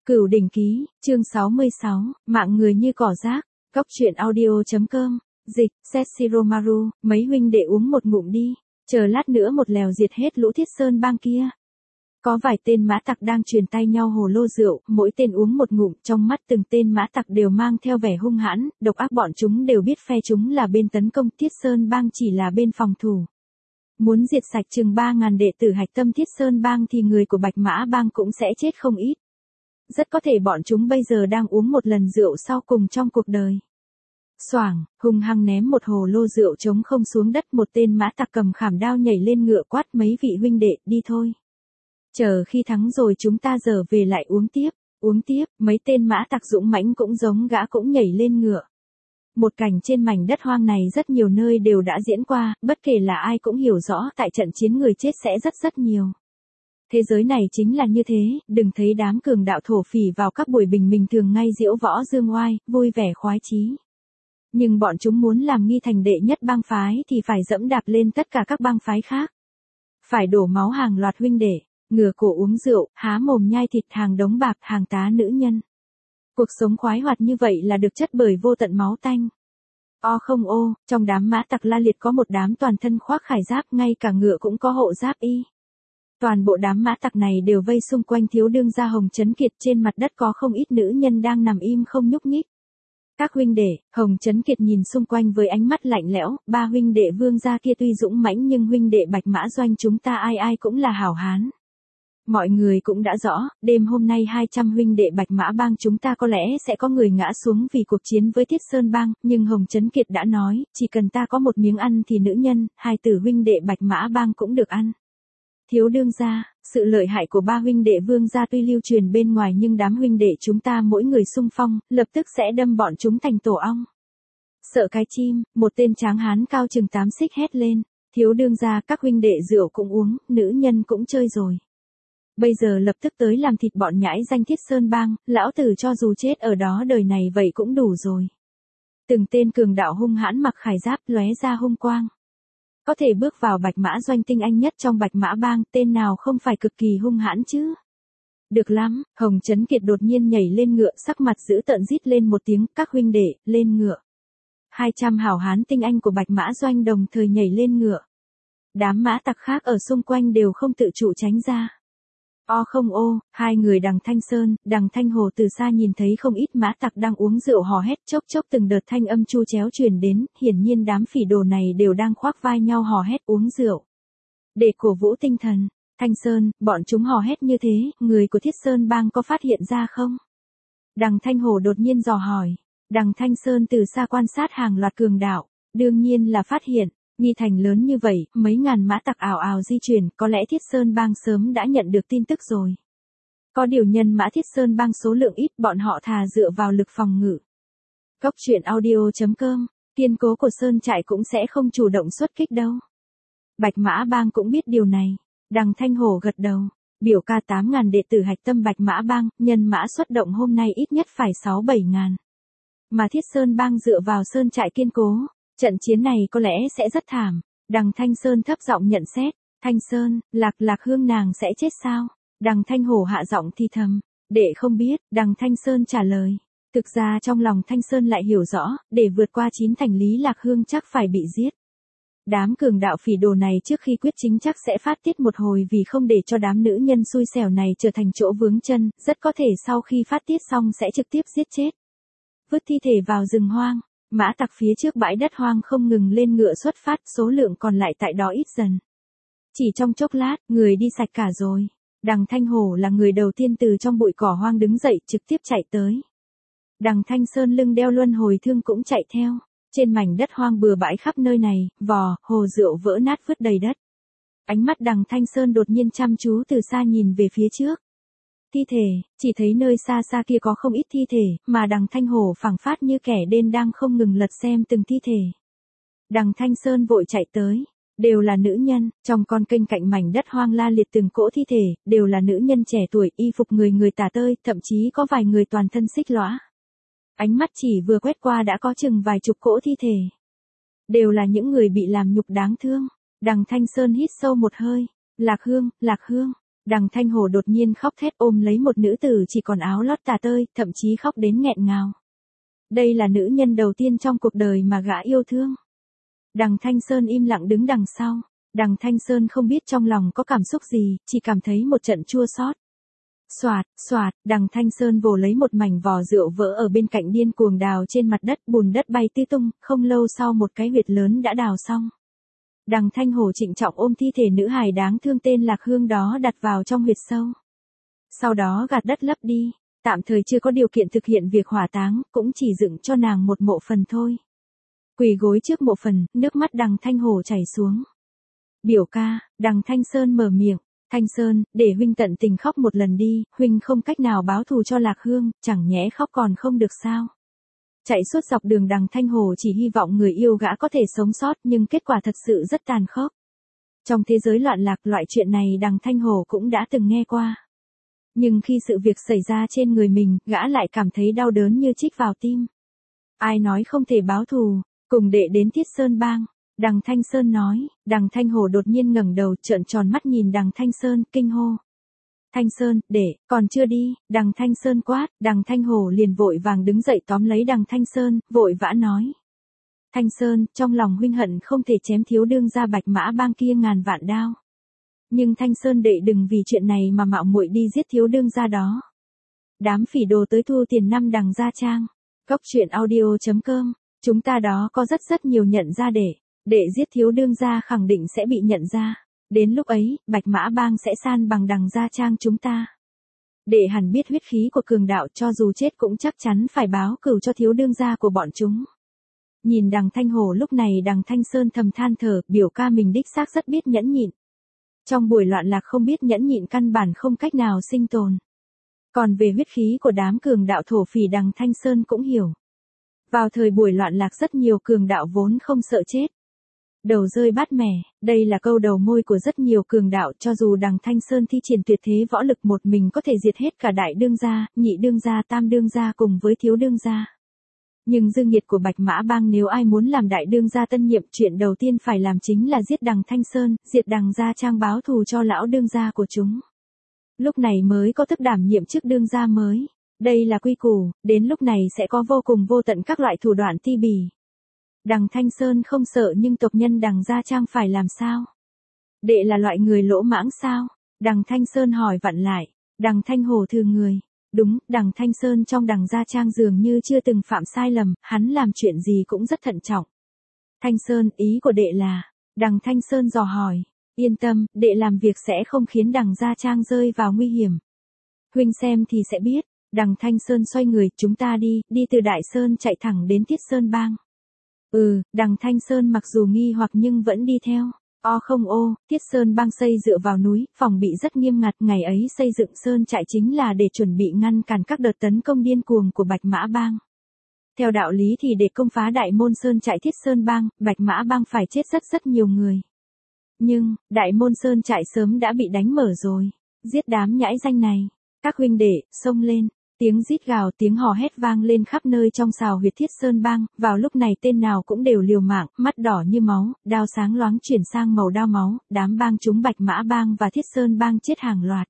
Cửu Đỉnh Ký, chương 66, mạng người như cỏ rác, Cóc Truyện Audio.com, dịch, Setshiromaru, mấy huynh đệ uống một ngụm đi, chờ lát nữa một lèo diệt hết lũ Thiết Sơn bang kia. Có vài tên mã tặc đang truyền tay nhau hồ lô rượu, mỗi tên uống một ngụm, trong mắt từng tên mã tặc đều mang theo vẻ hung hãn, độc ác. Bọn chúng đều biết phe chúng là bên tấn công, Thiết Sơn bang chỉ là bên phòng thủ. Muốn diệt sạch chừng 3.000 đệ tử hạch tâm Thiết Sơn bang thì người của Bạch Mã bang cũng sẽ chết không ít. Rất có thể bọn chúng bây giờ đang uống một lần rượu sau cùng trong cuộc đời. Xoảng, hung hăng ném một hồ lô rượu trống không xuống đất, một tên mã tặc cầm khảm đao nhảy lên ngựa quát mấy vị huynh đệ, đi thôi. Chờ khi thắng rồi chúng ta giờ về lại uống tiếp, mấy tên mã tặc dũng mãnh cũng giống gã cũng nhảy lên ngựa. Một cảnh trên mảnh đất hoang này rất nhiều nơi đều đã diễn qua, bất kể là ai cũng hiểu rõ tại trận chiến người chết sẽ rất nhiều. Thế giới này chính là như thế, đừng thấy đám cường đạo thổ phỉ vào các buổi bình thường ngay diễu võ dương oai, vui vẻ khoái chí. Nhưng bọn chúng muốn làm nghi thành đệ nhất bang phái thì phải dẫm đạp lên tất cả các bang phái khác. Phải đổ máu hàng loạt huynh đệ, ngửa cổ uống rượu, há mồm nhai thịt, hàng đống bạc, hàng tá nữ nhân. Cuộc sống khoái hoạt như vậy là được chất bởi vô tận máu tanh. Không ô, trong đám mã tặc la liệt có một đám toàn thân khoác khải giáp, ngay cả ngựa cũng có hộ giáp y. Toàn bộ đám mã tặc này đều vây xung quanh thiếu đương gia Hồng Chấn Kiệt, trên mặt đất có không ít nữ nhân đang nằm im không nhúc nhích. Các huynh đệ, Hồng Chấn Kiệt nhìn xung quanh với ánh mắt lạnh lẽo, ba huynh đệ vương gia kia tuy dũng mãnh nhưng huynh đệ Bạch Mã doanh chúng ta ai cũng là hảo hán. Mọi người cũng đã rõ, đêm hôm nay 200 huynh đệ Bạch Mã bang chúng ta có lẽ sẽ có người ngã xuống vì cuộc chiến với Thiết Sơn bang, nhưng Hồng Chấn Kiệt đã nói, chỉ cần ta có một miếng ăn thì nữ nhân, hai tử huynh đệ Bạch Mã bang cũng được ăn. Thiếu đương gia, sự lợi hại của ba huynh đệ vương gia tuy lưu truyền bên ngoài nhưng đám huynh đệ chúng ta mỗi người xung phong, lập tức sẽ đâm bọn chúng thành tổ ong. Sợ cái chim, một tên tráng hán cao chừng 8 xích hét lên, thiếu đương gia, các huynh đệ rượu cũng uống, nữ nhân cũng chơi rồi. Bây giờ lập tức tới làm thịt bọn nhãi danh Thiết Sơn bang, lão tử cho dù chết ở đó đời này vậy cũng đủ rồi. Từng tên cường đạo hung hãn mặc khải giáp lóe ra hung quang. Có thể bước vào Bạch Mã doanh tinh anh nhất trong Bạch Mã bang, tên nào không phải cực kỳ hung hãn chứ? Được lắm, Hồng Chấn Kiệt đột nhiên nhảy lên ngựa, sắc mặt dữ tợn rít lên một tiếng, các huynh đệ, lên ngựa. 200 hảo hán tinh anh của Bạch Mã doanh đồng thời nhảy lên ngựa. Đám mã tặc khác ở xung quanh đều không tự chủ tránh ra. Không ô, hai người Đằng Thanh Sơn, Đằng Thanh Hồ từ xa nhìn thấy không ít mã tặc đang uống rượu hò hét, chốc từng đợt thanh âm chu chéo truyền đến, hiển nhiên đám phỉ đồ này đều đang khoác vai nhau hò hét uống rượu. Để cổ vũ tinh thần, Thanh Sơn, bọn chúng hò hét như thế, người của Thiết Sơn bang có phát hiện ra không? Đằng Thanh Hồ đột nhiên dò hỏi. Đằng Thanh Sơn từ xa quan sát hàng loạt cường đạo, đương nhiên là phát hiện. Nghi thành lớn như vậy, mấy ngàn mã tặc ào ào di chuyển, có lẽ Thiết Sơn bang sớm đã nhận được tin tức rồi. Có điều nhân mã Thiết Sơn bang số lượng ít, bọn họ thà dựa vào lực phòng ngự. Cóc Truyện Audio.com, kiên cố của Sơn trại cũng sẽ không chủ động xuất kích đâu. Bạch Mã bang cũng biết điều này. Đằng Thanh Hổ gật đầu. Biểu ca 8.000 đệ tử hạch tâm Bạch Mã bang, nhân mã xuất động hôm nay ít nhất phải 6-7.000. Mà Thiết Sơn bang dựa vào Sơn trại kiên cố. Trận chiến này có lẽ sẽ rất thảm. Đằng Thanh Sơn thấp giọng nhận xét. Thanh Sơn, Lạc Hương nàng sẽ chết sao? Đằng Thanh Hổ hạ giọng thì thầm. Đệ không biết, Đằng Thanh Sơn trả lời. Thực ra trong lòng Thanh Sơn lại hiểu rõ, để vượt qua 9 thành lý Lạc Hương chắc phải bị giết. Đám cường đạo phỉ đồ này trước khi quyết chính chắc sẽ phát tiết một hồi vì không để cho đám nữ nhân xui xẻo này trở thành chỗ vướng chân, rất có thể sau khi phát tiết xong sẽ trực tiếp giết chết. Vứt thi thể vào rừng hoang. Mã tặc phía trước bãi đất hoang không ngừng lên ngựa xuất phát, số lượng còn lại tại đó ít dần. Chỉ trong chốc lát, người đi sạch cả rồi. Đằng Thanh Hổ là người đầu tiên từ trong bụi cỏ hoang đứng dậy, trực tiếp chạy tới. Đằng Thanh Sơn lưng đeo luân hồi thương cũng chạy theo. Trên mảnh đất hoang bừa bãi khắp nơi này, hồ rượu vỡ nát vứt đầy đất. Ánh mắt Đằng Thanh Sơn đột nhiên chăm chú từ xa nhìn về phía trước. Thi thể, chỉ thấy nơi xa xa kia có không ít thi thể, mà Đằng Thanh Hổ phảng phát như kẻ đên đang không ngừng lật xem từng thi thể. Đằng Thanh Sơn vội chạy tới, đều là nữ nhân, trong con kênh cạnh mảnh đất hoang la liệt từng cỗ thi thể, đều là nữ nhân trẻ tuổi, y phục người tả tơi, thậm chí có vài người toàn thân xích lõa. Ánh mắt chỉ vừa quét qua đã có chừng vài chục cỗ thi thể. Đều là những người bị làm nhục đáng thương. Đằng Thanh Sơn hít sâu một hơi. Lạc Hương. Đằng Thanh Hồ đột nhiên khóc thét ôm lấy một nữ tử chỉ còn áo lót tả tơi, thậm chí khóc đến nghẹn ngào. Đây là nữ nhân đầu tiên trong cuộc đời mà gã yêu thương. Đằng Thanh Sơn im lặng đứng đằng sau. Đằng Thanh Sơn không biết trong lòng có cảm xúc gì, chỉ cảm thấy một trận chua xót. Xoạt, xoạt, đằng Thanh Sơn vồ lấy một mảnh vò rượu vỡ ở bên cạnh điên cuồng đào trên mặt đất, bùn đất bay tứ tung, không lâu sau một cái huyệt lớn đã đào xong. Đằng Thanh Hồ trịnh trọng ôm thi thể nữ hài đáng thương tên Lạc Hương đó đặt vào trong huyệt sâu. Sau đó gạt đất lấp đi, tạm thời chưa có điều kiện thực hiện việc hỏa táng, cũng chỉ dựng cho nàng một mộ phần thôi. Quỳ gối trước mộ phần, nước mắt đằng Thanh Hồ chảy xuống. Biểu ca, đằng Thanh Sơn mở miệng. Thanh Sơn, để huynh tận tình khóc một lần đi, huynh không cách nào báo thù cho Lạc Hương, chẳng nhẽ khóc còn không được sao. Chạy suốt dọc đường đằng Thanh Hồ chỉ hy vọng người yêu gã có thể sống sót, nhưng kết quả thật sự rất tàn khốc. Trong thế giới loạn lạc, loại chuyện này đằng Thanh Hồ cũng đã từng nghe qua. Nhưng khi sự việc xảy ra trên người mình, gã lại cảm thấy đau đớn như chích vào tim. Ai nói không thể báo thù, cùng đệ đến Thiết Sơn Bang. Đằng Thanh Sơn nói, đằng Thanh Hồ đột nhiên ngẩng đầu trợn tròn mắt nhìn đằng Thanh Sơn, kinh hô. Thanh Sơn, để, còn chưa đi, đằng Thanh Sơn quát, đằng Thanh Hồ liền vội vàng đứng dậy tóm lấy đằng Thanh Sơn, vội vã nói. Thanh Sơn, trong lòng huynh hận không thể chém thiếu đương gia Bạch Mã Bang kia ngàn vạn đao. Nhưng Thanh Sơn đệ đừng vì chuyện này mà mạo muội đi giết thiếu đương gia đó. Đám phỉ đồ tới thu tiền năm đằng gia trang. Cốc truyện audio.com, chúng ta đó có rất nhiều nhận ra để giết thiếu đương gia khẳng định sẽ bị nhận ra. Đến lúc ấy, Bạch Mã Bang sẽ san bằng đằng gia trang chúng ta. Đệ hẳn biết huyết khí của cường đạo, cho dù chết cũng chắc chắn phải báo cửu cho thiếu đương gia của bọn chúng. Nhìn đằng Thanh Hồ lúc này đằng Thanh Sơn thầm than thở, biểu ca mình đích xác rất biết nhẫn nhịn. Trong buổi loạn lạc không biết nhẫn nhịn căn bản không cách nào sinh tồn. Còn về huyết khí của đám cường đạo thổ phỉ đằng Thanh Sơn cũng hiểu. Vào thời buổi loạn lạc rất nhiều cường đạo vốn không sợ chết. Đầu rơi bát mẻ, đây là câu đầu môi của rất nhiều cường đạo, cho dù đằng Thanh Sơn thi triển tuyệt thế võ lực một mình có thể diệt hết cả đại đương gia, nhị đương gia, tam đương gia cùng với thiếu đương gia. Nhưng dư nghiệt của Bạch Mã Bang nếu ai muốn làm đại đương gia tân nhiệm, chuyện đầu tiên phải làm chính là giết đằng Thanh Sơn, diệt đằng gia trang báo thù cho lão đương gia của chúng. Lúc này mới có thức đảm nhiệm chức đương gia mới. Đây là quy củ, đến lúc này sẽ có vô cùng vô tận các loại thủ đoạn ti bỉ. Đằng Thanh Sơn không sợ nhưng tộc nhân đằng gia trang phải làm sao? Đệ là loại người lỗ mãng sao? Đằng Thanh Sơn hỏi vặn lại. Đằng Thanh Hồ thừ người. Đúng, đằng Thanh Sơn trong đằng gia trang dường như chưa từng phạm sai lầm, hắn làm chuyện gì cũng rất thận trọng. Thanh Sơn, ý của đệ là, đằng Thanh Sơn dò hỏi. Yên tâm, đệ làm việc sẽ không khiến đằng gia trang rơi vào nguy hiểm. Huynh xem thì sẽ biết. Đằng Thanh Sơn xoay người, chúng ta đi từ Đại Sơn chạy thẳng đến Thiết Sơn Bang. Đằng Thanh Sơn mặc dù nghi hoặc nhưng vẫn đi theo. Thiết Sơn Bang xây dựa vào núi, phòng bị rất nghiêm ngặt, ngày ấy xây dựng sơn trại chính là để chuẩn bị ngăn cản các đợt tấn công điên cuồng của Bạch Mã Bang. Theo đạo lý thì để công phá đại môn sơn trại Thiết Sơn Bang, Bạch Mã Bang phải chết rất nhiều người. Nhưng, đại môn sơn trại sớm đã bị đánh mở rồi. Giết đám nhãi danh này. Các huynh đệ, xông lên. Tiếng rít gào, tiếng hò hét vang lên khắp nơi trong xào huyệt Thiết Sơn Bang, vào lúc này tên nào cũng đều liều mạng, mắt đỏ như máu, đao sáng loáng chuyển sang màu đao máu, đám bang chúng Bạch Mã Bang và Thiết Sơn Bang chết hàng loạt.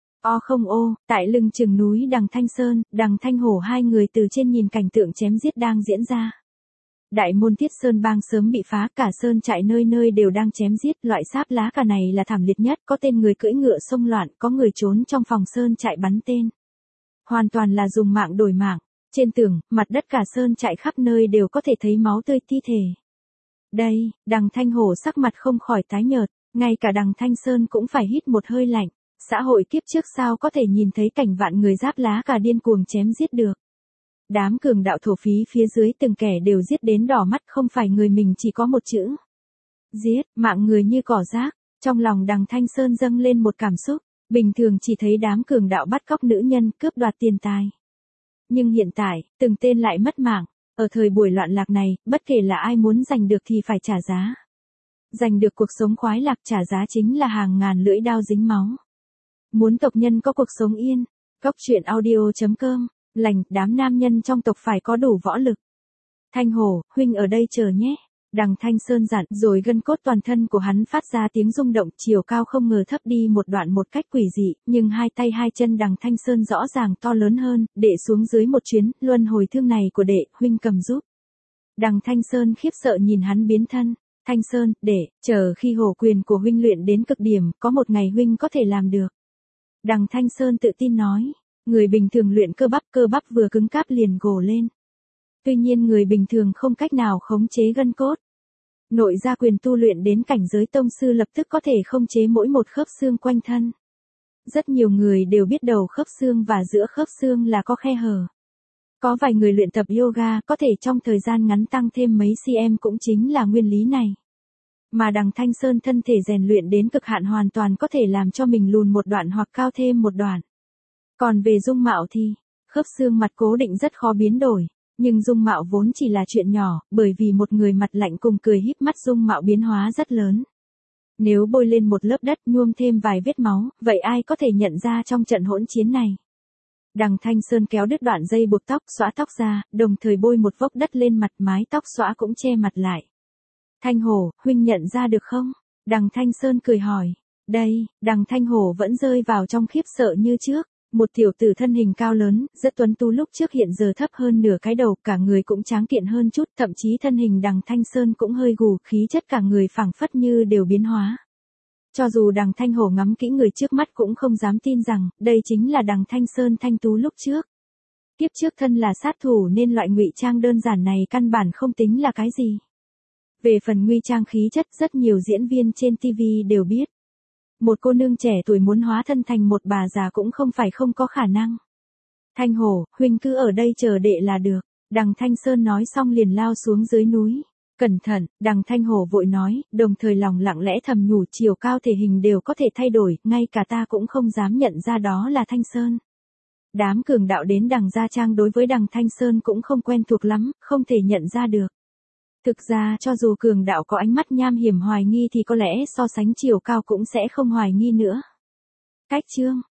Tại lưng chừng núi đằng Thanh Sơn, đằng Thanh Hổ hai người từ trên nhìn cảnh tượng chém giết đang diễn ra. Đại môn Thiết Sơn Bang sớm bị phá, cả sơn trại nơi nơi đều đang chém giết, loại sáp lá cà này là thảm liệt nhất, có tên người cưỡi ngựa xông loạn, có người trốn trong phòng sơn trại bắn tên. Hoàn toàn là dùng mạng đổi mạng. Trên tường, mặt đất cả sơn trại khắp nơi đều có thể thấy máu tươi thi thể. Đây, đằng Thanh Hổ sắc mặt không khỏi tái nhợt, ngay cả đằng Thanh Sơn cũng phải hít một hơi lạnh. Xã hội kiếp trước sao có thể nhìn thấy cảnh vạn người giáp lá cà điên cuồng chém giết được. Đám cường đạo thổ phí phía dưới từng kẻ đều giết đến đỏ mắt, không phải người mình chỉ có một chữ. Giết, mạng người như cỏ rác. Trong lòng đằng Thanh Sơn dâng lên một cảm xúc. Bình thường chỉ thấy đám cường đạo bắt cóc nữ nhân, cướp đoạt tiền tài. Nhưng hiện tại, từng tên lại mất mạng. Ở thời buổi loạn lạc này, bất kể là ai muốn giành được thì phải trả giá. Giành được cuộc sống khoái lạc, trả giá chính là hàng ngàn lưỡi đao dính máu. Muốn tộc nhân có cuộc sống yên, cốc truyện audio.com, đám nam nhân trong tộc phải có đủ võ lực. Thanh Hồ, huynh ở đây chờ nhé. Đằng Thanh Sơn dặn, rồi gân cốt toàn thân của hắn phát ra tiếng rung động, chiều cao không ngờ thấp đi một đoạn một cách quỷ dị, nhưng hai tay hai chân đằng Thanh Sơn rõ ràng to lớn hơn, đệ xuống dưới một chuyến, luân hồi thương này của đệ, huynh cầm giúp. Đằng Thanh Sơn khiếp sợ nhìn hắn biến thân. Thanh Sơn, đệ, chờ khi hổ quyền của huynh luyện đến cực điểm, có một ngày huynh có thể làm được. Đằng Thanh Sơn tự tin nói, người bình thường luyện cơ bắp vừa cứng cáp liền gồ lên. Tuy nhiên người bình thường không cách nào khống chế gân cốt. Nội gia quyền tu luyện đến cảnh giới tông sư lập tức có thể khống chế mỗi một khớp xương quanh thân. Rất nhiều người đều biết đầu khớp xương và giữa khớp xương là có khe hở. Có vài người luyện tập yoga có thể trong thời gian ngắn tăng thêm mấy cm cũng chính là nguyên lý này. Mà đằng Thanh Sơn thân thể rèn luyện đến cực hạn hoàn toàn có thể làm cho mình lùn một đoạn hoặc cao thêm một đoạn. Còn về dung mạo thì, khớp xương mặt cố định rất khó biến đổi, nhưng dung mạo vốn chỉ là chuyện nhỏ, bởi vì một người mặt lạnh cùng cười híp mắt dung mạo biến hóa rất lớn. Nếu bôi lên một lớp đất nhuôm thêm vài vết máu, vậy ai có thể nhận ra trong trận hỗn chiến này? Đằng Thanh Sơn kéo đứt đoạn dây buộc tóc, xõa tóc ra, đồng thời bôi một vốc đất lên mặt, mái tóc xõa cũng che mặt lại. Thanh Hổ, huynh nhận ra được không? Đằng Thanh Sơn cười hỏi. Đây, đằng Thanh Hổ vẫn rơi vào trong khiếp sợ như trước. Một tiểu tử thân hình cao lớn, rất tuấn tú lúc trước hiện giờ thấp hơn nửa cái đầu, cả người cũng tráng kiện hơn chút, thậm chí thân hình đằng Thanh Sơn cũng hơi gù, khí chất cả người phảng phất như đều biến hóa. Cho dù đằng Thanh Hổ ngắm kỹ người trước mắt cũng không dám tin rằng, đây chính là đằng Thanh Sơn thanh tú lúc trước. Kiếp trước thân là sát thủ nên loại ngụy trang đơn giản này căn bản không tính là cái gì. Về phần nguy trang khí chất, rất nhiều diễn viên trên TV đều biết. Một cô nương trẻ tuổi muốn hóa thân thành một bà già cũng không phải không có khả năng. Thanh Hổ, huynh cứ ở đây chờ đệ là được. Đằng Thanh Sơn nói xong liền lao xuống dưới núi. Cẩn thận, đằng Thanh Hổ vội nói, đồng thời lòng lặng lẽ thầm nhủ, chiều cao thể hình đều có thể thay đổi, ngay cả ta cũng không dám nhận ra đó là Thanh Sơn. Đám cường đạo đến đằng Gia Trang đối với đằng Thanh Sơn cũng không quen thuộc lắm, không thể nhận ra được. Thực ra cho dù cường đạo có ánh mắt nham hiểm hoài nghi thì có lẽ so sánh chiều cao cũng sẽ không hoài nghi nữa. Cách chương